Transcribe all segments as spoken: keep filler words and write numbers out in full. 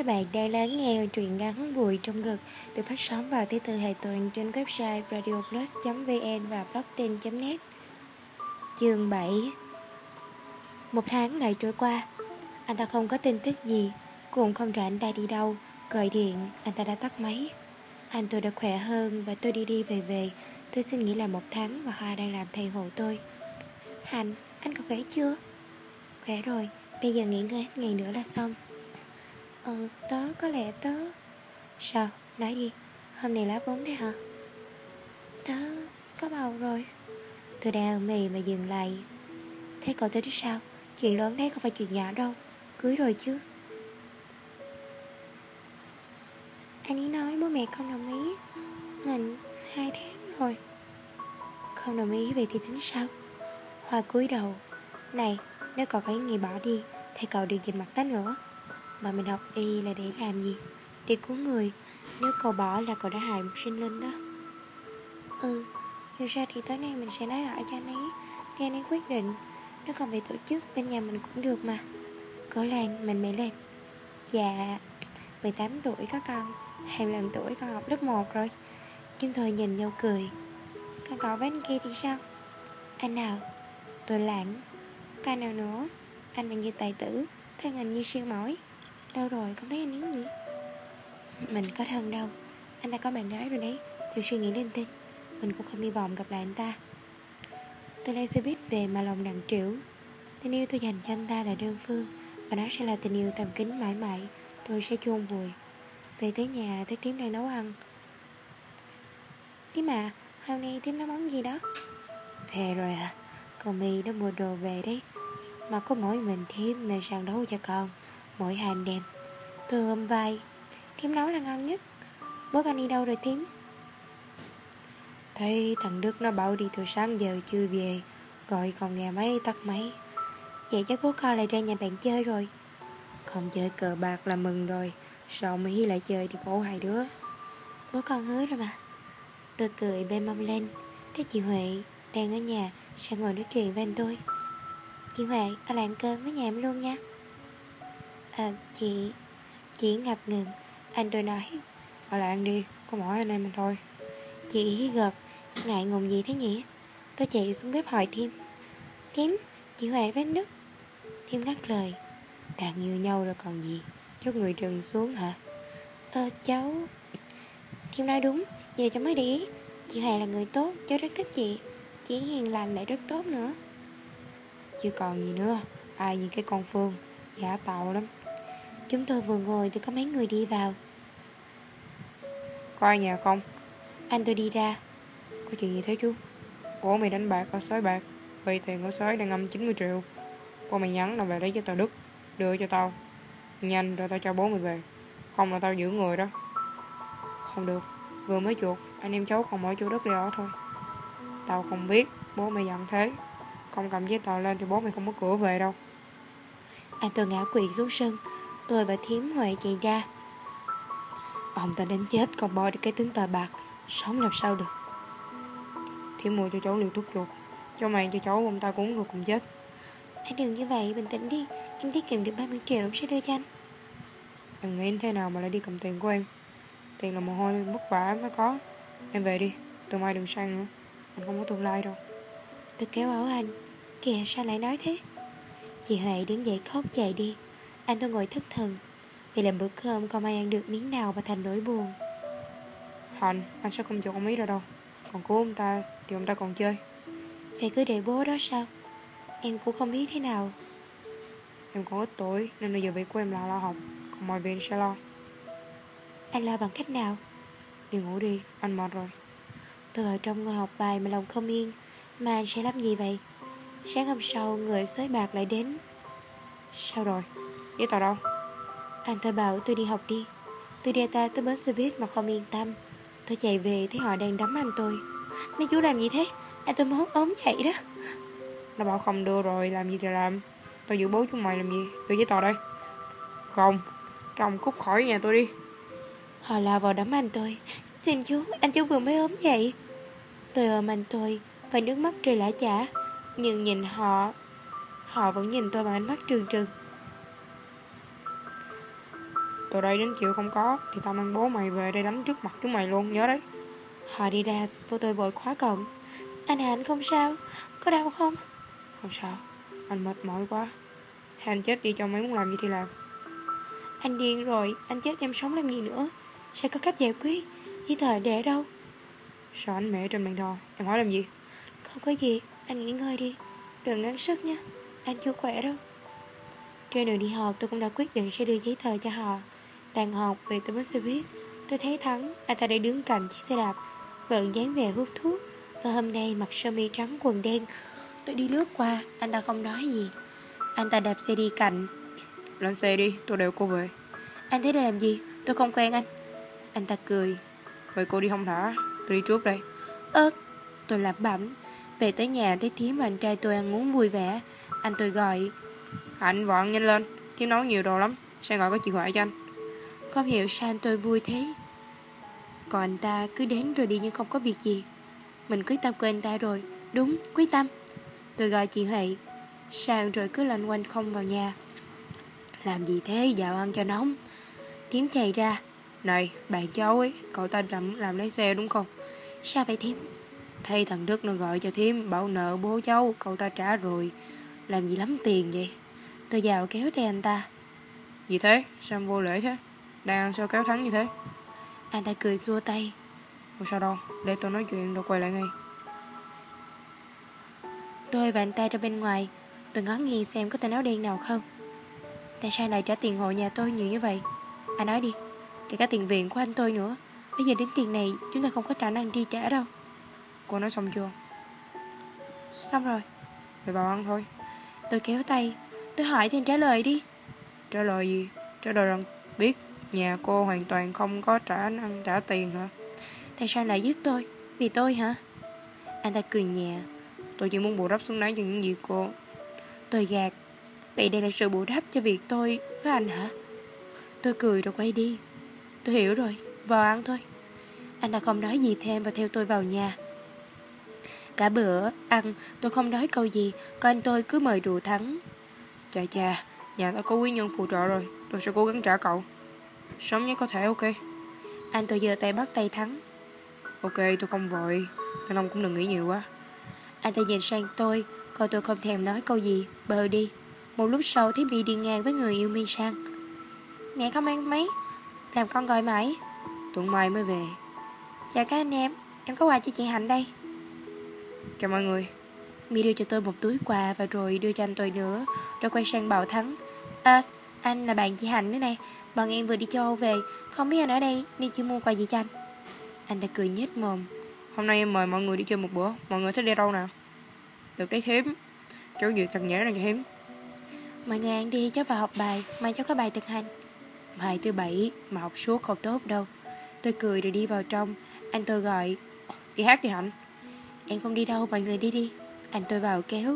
Các bạn đang lắng nghe truyện ngắn Bụi trong ngực được phát sóng vào thứ tư hàng tuần trên website radioplus chấm vn và blogtin chấm net. Chương bảy. Một tháng lại trôi qua, anh ta không có tin tức gì, cũng không rõ anh ta đi đâu. Gọi điện, anh ta đã tắt máy. Anh tôi đã khỏe hơn và tôi đi đi về về. Tôi xin nghỉ làm một tháng và Hoa đang làm thầy hộ tôi. Hạnh, anh có khỏe chưa? Khỏe rồi, bây giờ nghỉ ngơi hết ngày nữa là xong. Ừ, đó có lẽ tớ... Sao? Nói đi. Hôm nay lá vốn đấy hả? Tớ có bầu rồi. Tôi đang ở mì mà dừng lại. Thế cậu tới đứa sao? Chuyện lớn đấy không phải chuyện nhỏ đâu. Cưới rồi chứ? Anh ấy nói bố mẹ không đồng ý. Mình hai tháng rồi. Không đồng ý vậy thì tính sao? Hoa cúi đầu. Này, nếu cậu có ý nghĩ bỏ đi thì cậu đừng nhìn mặt tớ nữa. Mà mình học y là để làm gì? Để cứu người. Nếu cậu bỏ là cậu đã hại một sinh linh đó. Ừ, dù sao thì tối nay mình sẽ nói lại cho anh ấy, để anh ấy quyết định. Nếu không về tổ chức bên nhà mình cũng được mà. Cố lên, mình mẹ lên. Dạ, mười tám tuổi có con, hai mươi lăm tuổi con học lớp một rồi. Kim Thời nhìn nhau cười. Còn cậu với anh kia thì sao? Anh nào? Tôi lãng. Cái nào nữa? Anh mà như tài tử, thân hình như siêu mỏi. Đâu rồi, không thấy anh ấy nhỉ? Mình có thân đâu. Anh ta có bạn gái rồi đấy. Tôi suy nghĩ linh tinh. Mình cũng không hy vọng gặp lại anh ta. Tôi lên xe buýt về mà lòng nặng trĩu. Tình yêu tôi dành cho anh ta là đơn phương, và nó sẽ là tình yêu tầm kính mãi mãi. Tôi sẽ chôn vùi. Về tới nhà thấy Tím đang nấu ăn. Tím à, hôm nay Tím nấu món gì đó? Về rồi à? Còn mì nó mua đồ về đấy. Mà có mỗi mình Tím nên sang nấu cho con. Mỗi hai anh em. Tôi ôm vai. Tím nấu là ngon nhất. Bố con đi đâu rồi Tím? Thấy thằng Đức nó bảo đi từ sáng giờ chưa về. Gọi còn nghe máy tắt máy. Vậy chắc bố con lại ra nhà bạn chơi rồi. Không chơi cờ bạc là mừng rồi. Sao Mỹ lại chơi thì khổ hai đứa. Bố con hứa rồi mà. Tôi cười bên mông lên. Thấy chị Huệ đang ở nhà sẽ ngồi nói chuyện với anh tôi. Chị Huệ ở lại ăn cơm với nhà em luôn nha. À chị Chị ngập ngừng. Anh tôi nói ở lại ăn đi, có mỗi anh em mình thôi. Chị ý gật. Ngại ngùng gì thế nhỉ? Tôi chạy xuống bếp hỏi Thiêm. Thiêm, chị Huệ với anh Đức. Thiêm ngắt lời. Đang yêu nhau rồi còn gì. Cháu người trừng xuống hả? Ờ cháu Thiêm nói đúng. Giờ cháu mới để ý. Chị Huệ là người tốt, cháu rất thích chị. Chị hiền lành lại rất tốt nữa. Chứ còn gì nữa. Ai như cái con Phương, giả tạo lắm. Chúng tôi vừa ngồi thì có mấy người đi vào. Có ai nhà không? Anh tôi đi ra. Có chuyện gì thế chú? Bố mày đánh bạc ở sới bạc. Vì tiền ở sới đang ngâm chín mươi triệu. Bố mày nhắn là về lấy cho tao Đức. Đưa cho tao. Nhanh rồi tao cho bố mày về. Không là tao giữ người đó. Không được. Vừa mới chuột. Anh em cháu còn mỗi chỗ đất để ở thôi. Tao không biết. Bố mày giận thế. Không cầm giấy tờ lên thì bố mày không có cửa về đâu. Anh tôi ngã quỵ xuống sân. Tôi và Thiếm Huệ chạy ra. Ông ta đến chết còn bỏ được cái tính tờ bạc. Sống làm sao được. Thiếm mua cho cháu liều thuốc chuột. Cháu mang cho cháu ông ta cũng rồi cùng chết. Anh đừng như vậy, bình tĩnh đi. Em tiết kiệm được ba mươi triệu em sẽ đưa cho anh. Em nghĩ thế nào mà lại đi cầm tiền của em? Tiền là mồ hôi vất vả mới có. Em về đi, từ mai đừng sang nữa. Anh không có tương lai đâu. Tôi kéo áo anh. Kìa sao lại nói thế? Chị Huệ đứng dậy khóc chạy đi. Anh tôi ngồi thất thần. Vì làm bữa cơm không ai ăn được miếng nào và thành nỗi buồn. Hạnh, anh sẽ không chụp ông ý ra đâu. Còn cứu ông ta thì ông ta còn chơi. Vậy cứ để bố đó sao? Em cũng không biết thế nào. Em còn ít tuổi nên bây giờ việc của em là lo học. Còn mọi việc sẽ lo. Anh lo bằng cách nào? Đi ngủ đi, anh mệt rồi. Tôi vào trong ngồi học bài mà lòng không yên. Mà anh sẽ làm gì vậy? Sáng hôm sau người xới bạc lại đến. Sao rồi? Giấy tờ đâu? Anh tôi bảo tôi đi học đi. Tôi đưa ta tới bến xe buýt mà không yên tâm. Tôi chạy về thấy họ đang đấm anh tôi. Mấy chú làm gì thế? Anh tôi mới ốm vậy đó. Nó bảo không đưa rồi, làm gì thì làm. Tao giữ bố chúng mày làm gì? Đưa giấy tờ đây. Không, các ông cút khỏi nhà tôi đi. Họ lao vào đấm anh tôi. Xin chú, anh chú vừa mới ốm vậy. Tôi ôm anh tôi và nước mắt rơi lã chả. Nhưng nhìn họ Họ vẫn nhìn tôi bằng ánh mắt trừng trừng. Từ đây đến chiều không có thì tao mang bố mày về đây đánh trước mặt chúng mày luôn, nhớ đấy. Họ đi ra, vô tôi vội khóa cổng. Anh à, anh không sao? Có đau không? Không sao, anh mệt mỏi quá. Hay anh chết đi, cho mấy muốn làm gì thì làm. Anh điên rồi, anh chết em sống làm gì nữa? Sẽ có cách giải quyết. Giấy tờ để ở đâu? Sao anh mẹ trên bàn thờ? Em hỏi làm gì? Không có gì, anh nghỉ ngơi đi. Đừng gắng sức nha, anh chưa khỏe đâu. Trên đường đi họp tôi cũng đã quyết định sẽ đưa giấy tờ cho họ. Tàn họp về tới bến xe buýt, tôi thấy Thắng, anh ta đang đứng cạnh chiếc xe đạp, vẫn dáng vẻ hút thuốc, và hôm nay mặc sơ mi trắng quần đen. Tôi đi lướt qua, anh ta không nói gì. Anh ta đạp xe đi cạnh. Lên xe đi, tôi đeo cô về. Anh thấy đây làm gì? Tôi không quen anh. Anh ta cười. Vậy cô đi không thả, tôi đi trước đây. Ơ, tôi lẩm bẩm. Về tới nhà thấy Thím và anh trai tôi ăn uống vui vẻ. Anh tôi gọi. Hạnh vợ ăn nhanh lên, Thím nấu nhiều đồ lắm, sẽ gọi có chị Huệ cho anh. Không hiểu sao anh tôi vui thế. Còn anh ta cứ đến rồi đi như không có việc gì. Mình quyết tâm của anh ta rồi. Đúng, quyết tâm. Tôi gọi chị Huệ. Sang rồi cứ lanh quanh không vào nhà. Làm gì thế, dạo ăn cho nóng. Thím chạy ra. Này, bạn cháu ấy, cậu ta làm, làm lái xe đúng không? Sao vậy Thím? Thấy thằng Đức nó gọi cho Thím bảo nợ bố cháu, cậu ta trả rồi. Làm gì lắm tiền vậy? Tôi vào kéo tay anh ta. Gì thế? Sao vô lễ thế? Đang ăn sao kéo Thắng như thế? Anh ta cười xua tay. Không sao đâu, để tôi nói chuyện rồi quay lại ngay. Tôi và anh ta ra bên ngoài. Tôi ngó nghiêng xem có tên áo đen nào không. Tại sao lại trả tiền hộ nhà tôi nhiều như vậy? Anh nói đi. Kể cả tiền viện của anh tôi nữa. Bây giờ đến tiền này chúng ta không có khả năng đi trả đâu. Cô nói xong chưa? Xong rồi. Vậy vào ăn thôi. Tôi kéo tay. Tôi hỏi thì anh trả lời đi. Trả lời gì? Trả lời rằng biết nhà cô hoàn toàn không có trả ăn trả tiền hả? Tại sao lại giúp tôi? Vì tôi hả? Anh ta cười nhẹ. Tôi chỉ muốn bù đắp xứng đáng cho những gì cô. Tôi gạt. Vậy đây là sự bù đắp cho việc tôi với anh hả? Tôi cười rồi quay đi. Tôi hiểu rồi, vào ăn thôi. Anh ta không nói gì thêm và theo tôi vào nhà. Cả bữa ăn tôi không nói câu gì, còn anh tôi cứ mời rượu Thắng. Chà chà, nhà ta có quý nhân phù trợ rồi, tôi sẽ cố gắng trả cậu. Sớm nhất có thể, ok. Anh tôi giơ tay bắt tay Thắng. Ok, tôi không vội, nên ông cũng đừng nghĩ nhiều quá. Anh ta nhìn sang tôi, còn tôi không thèm nói câu gì, bờ đi. Một lúc sau thấy My đi ngang với người yêu My sang. Mẹ không ăn mấy, làm con gọi mãi. Tuần mai mới về. Chào các anh em, em có quà cho chị Hạnh đây. Chào mọi người. My đưa cho tôi một túi quà và rồi đưa cho anh tôi nữa, rồi quay sang bảo Thắng. À, anh là bạn chị Hạnh nữa này, bọn em vừa đi châu Âu về, không biết anh ở đây nên chưa mua quà gì cho anh. Anh ta cười nhếch mồm. Hôm nay em mời mọi người đi chơi một bữa, mọi người thích đi đâu nào? Được đấy Thím, cháu duyệt thật nhẽ ra cho Thím. Mọi người ăn đi, cháu vào học bài, mai cháu có bài thực hành. Hai thứ bảy mà học suốt không tốt đâu. Tôi cười rồi đi vào trong. Anh tôi gọi. Đi hát đi Hạnh. Em không đi đâu, mọi người đi đi. Anh tôi vào kéo.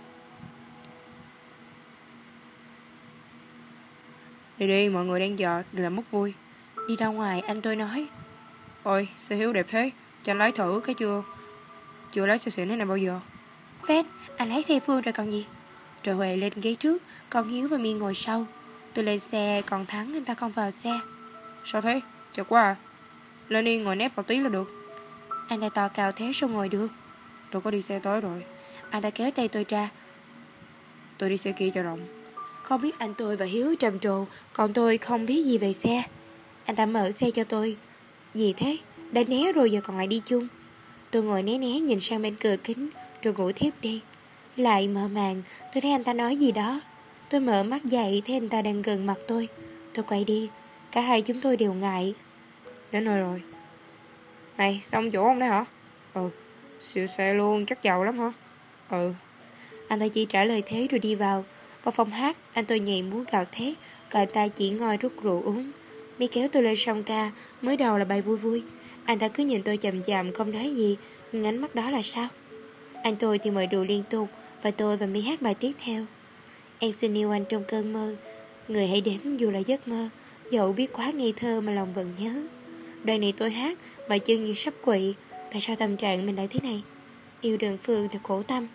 Đi đi, mọi người đang chờ, đừng làm mất vui. Đi ra ngoài, anh tôi nói. Ôi, xe Hiếu đẹp thế, cho anh lái thử cái chưa? Chưa lái xe xịn thế này bao giờ? Phết, anh lái xe Phương rồi còn gì. Rồi Huệ lên ghế trước, còn Hiếu và My ngồi sau. Tôi lên xe, còn Thắng anh ta không vào xe. Sao thế? Chật quá à. Lên đi, ngồi nép vào tí là được. Anh ta to cao thế sao ngồi được? Tôi có đi xe tới rồi. Anh ta kéo tay tôi ra. Tôi đi xe kia cho rộng. Không biết anh tôi và Hiếu trầm trồ, còn tôi không biết gì về xe. Anh ta mở xe cho tôi. Gì thế? Đã né rồi giờ còn lại đi chung. Tôi ngồi né né nhìn sang bên cửa kính, rồi ngủ thiếp đi. Lại mơ màng, tôi thấy anh ta nói gì đó. Tôi mở mắt dậy thấy anh ta đang gần mặt tôi. Tôi quay đi. Cả hai chúng tôi đều ngại. Đến nơi rồi. Này, xong chỗ ông đấy hả? Ừ. Siêu xe luôn, chắc giàu lắm hả? Ừ. Anh ta chỉ trả lời thế rồi đi vào. Vào phòng hát, anh tôi nhảy múa gào thét, còn anh ta chỉ ngồi rút rượu uống. Mi kéo tôi lên song ca, mới đầu là bài vui vui. Anh ta cứ nhìn tôi chằm chằm không nói gì, nhưng ánh mắt đó là sao? Anh tôi thì mời rượu liên tục, và tôi và Mi hát bài tiếp theo. Em xin yêu anh trong cơn mơ, người hãy đến dù là giấc mơ, dẫu biết quá ngây thơ mà lòng vẫn nhớ. Đoạn này tôi hát mà chân như sắp quỵ. Tại sao tâm trạng mình lại thế này? Yêu đơn phương thật khổ tâm.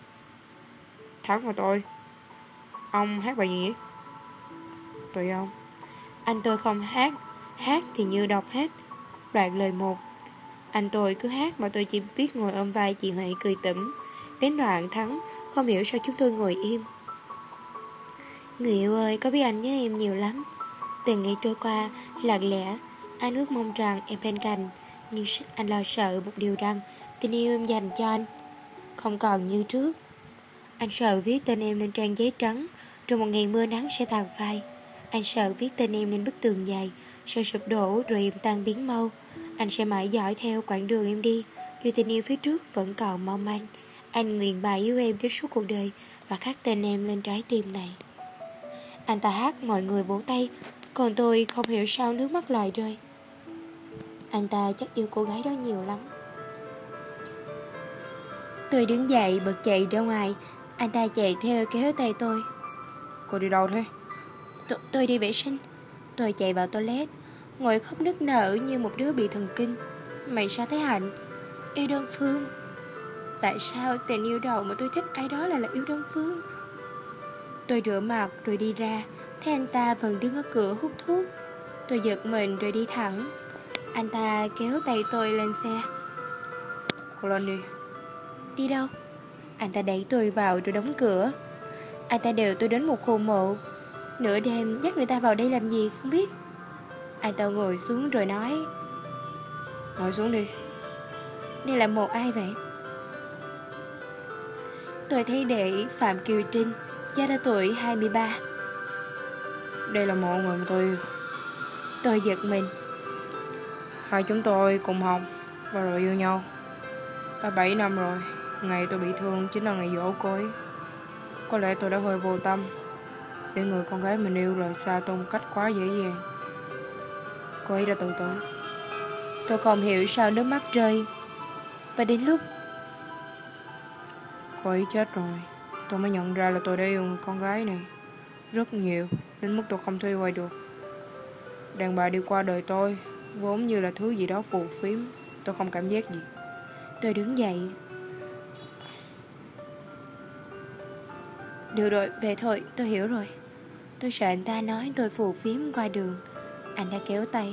Thắng và tôi. Ông hát bài gì vậy? Tùy ông. Anh tôi không hát, hát thì như đọc hết. Đoạn lời một. Anh tôi cứ hát mà tôi chỉ biết ngồi ôm vai chị Huệ cười tủm. Đến đoạn thắng, không hiểu sao chúng tôi ngồi im. Người yêu ơi, có biết anh nhớ em nhiều lắm. Từng ngày trôi qua, lặng lẽ, anh ước mong rằng em bên cạnh. Nhưng anh lo sợ một điều rằng tình yêu em dành cho anh không còn như trước. Anh sợ viết tên em lên trang giấy trắng, rồi một ngày mưa nắng sẽ tàn phai. Anh sợ viết tên em lên bức tường dài, sợ sụp đổ rồi em tan biến mau. Anh sẽ mãi dõi theo quãng đường em đi, dù tình yêu phía trước vẫn còn mong manh. Anh nguyện bài yêu em đến suốt cuộc đời và khắc tên em lên trái tim này. Anh ta hát, mọi người vỗ tay, còn tôi không hiểu sao nước mắt lại rơi. Anh ta chắc yêu cô gái đó nhiều lắm. Tôi đứng dậy bật chạy ra ngoài. Anh ta chạy theo kéo tay tôi. Cô đi đâu thế? T tôi đi vệ sinh. Tôi chạy vào toilet, ngồi khóc nức nở như một đứa bị thần kinh. Mày sao thế Hạnh? Yêu đơn phương. Tại sao tình yêu đầu mà tôi thích ai đó lại là yêu đơn phương? Tôi rửa mặt rồi đi ra, thấy anh ta vẫn đứng ở cửa hút thuốc. Tôi giật mình rồi đi thẳng. Anh ta kéo tay tôi lên xe. Cô lên đi. Đi đâu? Anh ta đẩy tôi vào rồi đóng cửa. Anh ta đều tôi đến một khu mộ. Nửa đêm dắt người ta vào đây làm gì không biết. Anh ta ngồi xuống rồi nói. Ngồi xuống đi. Đây là mộ ai vậy? Tôi thấy để Phạm Kiều Trinh, cha đã tuổi hai mươi ba. Đây là mộ người mà tôi yêu. Tôi giật mình. Hai chúng tôi cùng học và rồi yêu nhau. Đã bảy năm rồi. Ngày tôi bị thương chính là ngày giỗ cô ấy. Có lẽ tôi đã hơi vô tâm để người con gái mình yêu rời xa tôi một cách quá dễ dàng. Cô ấy đã tự tử. Tôi không hiểu sao nước mắt rơi. Và đến lúc cô ấy chết rồi, tôi mới nhận ra là tôi đã yêu người con gái này rất nhiều, đến mức tôi không thể quay được. Đàn bà đi qua đời tôi vốn như là thứ gì đó phù phiếm. Tôi không cảm giác gì. Tôi đứng dậy. Được rồi, về thôi, tôi hiểu rồi. Tôi sợ anh ta nói tôi phù phiếm qua đường. Anh ta kéo tay.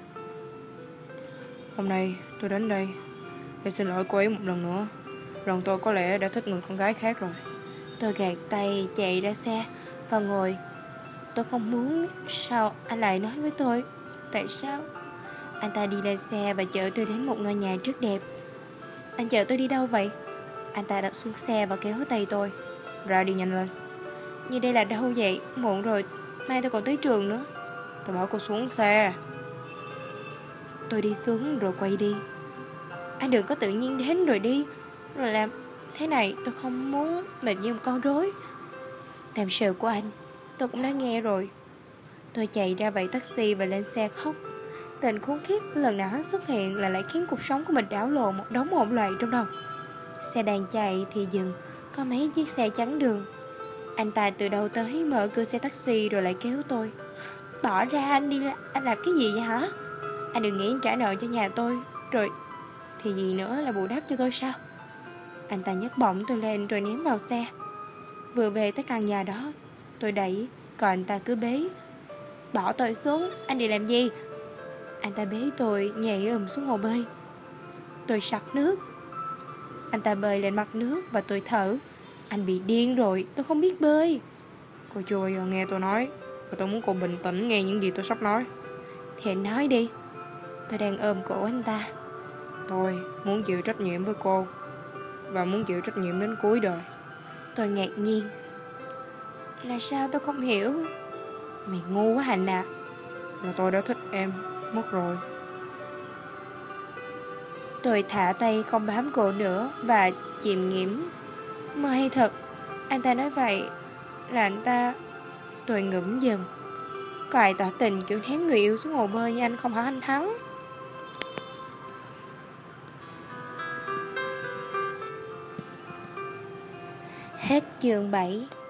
Hôm nay tôi đến đây để xin lỗi cô ấy một lần nữa, rằng tôi có lẽ đã thích người con gái khác rồi. Tôi gạt tay chạy ra xe và ngồi. Tôi không muốn. Sao anh lại nói với tôi? Tại sao? Anh ta đi lên xe và chở tôi đến một ngôi nhà rất đẹp. Anh chở tôi đi đâu vậy? Anh ta đặt xuống xe và kéo tay tôi. Ra đi nhanh lên. Như đây là đâu vậy? Muộn rồi, mai tôi còn tới trường nữa. Tôi bảo cô xuống xe. Tôi đi xuống rồi quay đi. Anh đừng có tự nhiên đến rồi đi, rồi làm thế này. Tôi không muốn mệt như một con rối. Tâm sự của anh tôi cũng đã nghe rồi. Tôi chạy ra vẫy taxi và lên xe khóc. Tình khốn khiếp lần nào hắn xuất hiện là lại khiến cuộc sống của mình đảo lộn một đống hỗn loạn trong đầu. Xe đang chạy thì dừng. Có mấy chiếc xe chắn đường. Anh ta từ đâu tới mở cửa xe taxi rồi lại kéo tôi. Bỏ ra, anh đi, anh làm cái gì vậy hả? Anh đừng nghĩ trả nợ cho nhà tôi rồi thì gì nữa là bù đắp cho tôi sao? Anh ta nhấc bổng tôi lên rồi ném vào xe. Vừa về tới căn nhà đó, tôi đẩy, còn anh ta cứ bế. Bỏ tôi xuống, anh đi làm gì? Anh ta bế tôi nhảy ùm xuống hồ bơi. Tôi sặc nước. Anh ta bơi lên mặt nước và tôi thở. Anh bị điên rồi, tôi không biết bơi. Cô chưa bao giờ nghe tôi nói, và tôi muốn cô bình tĩnh nghe những gì tôi sắp nói. Thì anh nói đi. Tôi đang ôm cổ anh ta. Tôi muốn chịu trách nhiệm với cô, và muốn chịu trách nhiệm đến cuối đời. Tôi ngạc nhiên. Là sao tôi không hiểu? Mày ngu quá Hạnh à. Là tôi đã thích em mất rồi. Tôi thả tay không bám cổ nữa và chìm nghiễm. Mơ hay thật? Anh ta nói vậy là anh ta... Tôi ngẫm dần. Có ai tỏ tình kiểu ném người yêu xuống hồ bơi như anh không hả anh Thắng? Hết chương bảy.